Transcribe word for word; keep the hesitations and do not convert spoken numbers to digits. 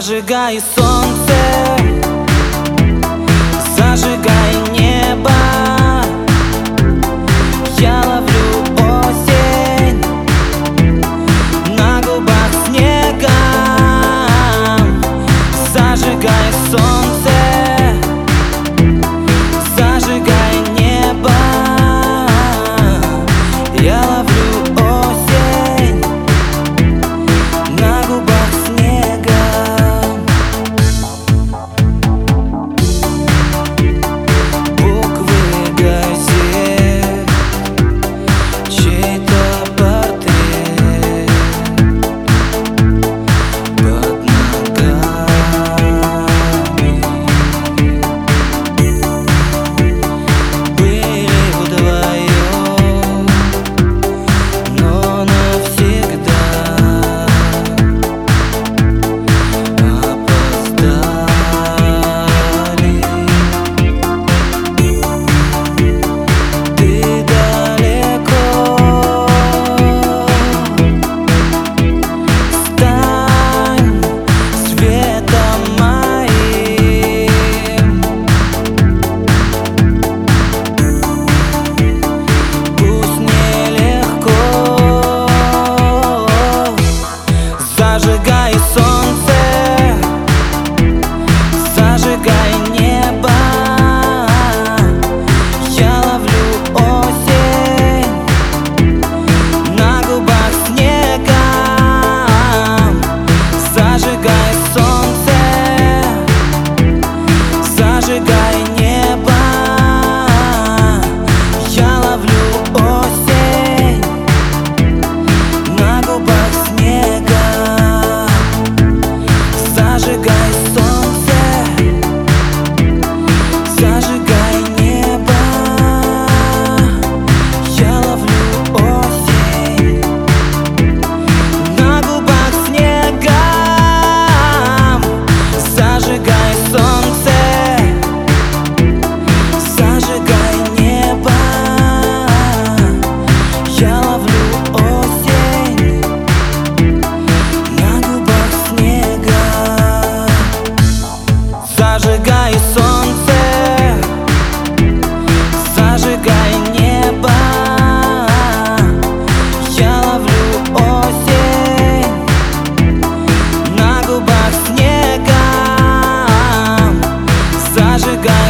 Зажигай солнце, зажигай небо. Я ловлю осень на губах снега. Зажигай солнце, зажигай небо. Я ловлю осень на губах снега. Зажигай солнце, зажигай небо. Я ловлю осень на губах снега. Зажигай солнце, зажигай небо. Я ловлю осень на губах снега. Зажигай солнце, зажигай небо. Я ловлю осень на губах снега. Зажигай солнце, зажигай небо. Я ловлю осень на губах снега. Зажигай солнце, зажигай небо. Я ловлю осень на губах снега. Зажигай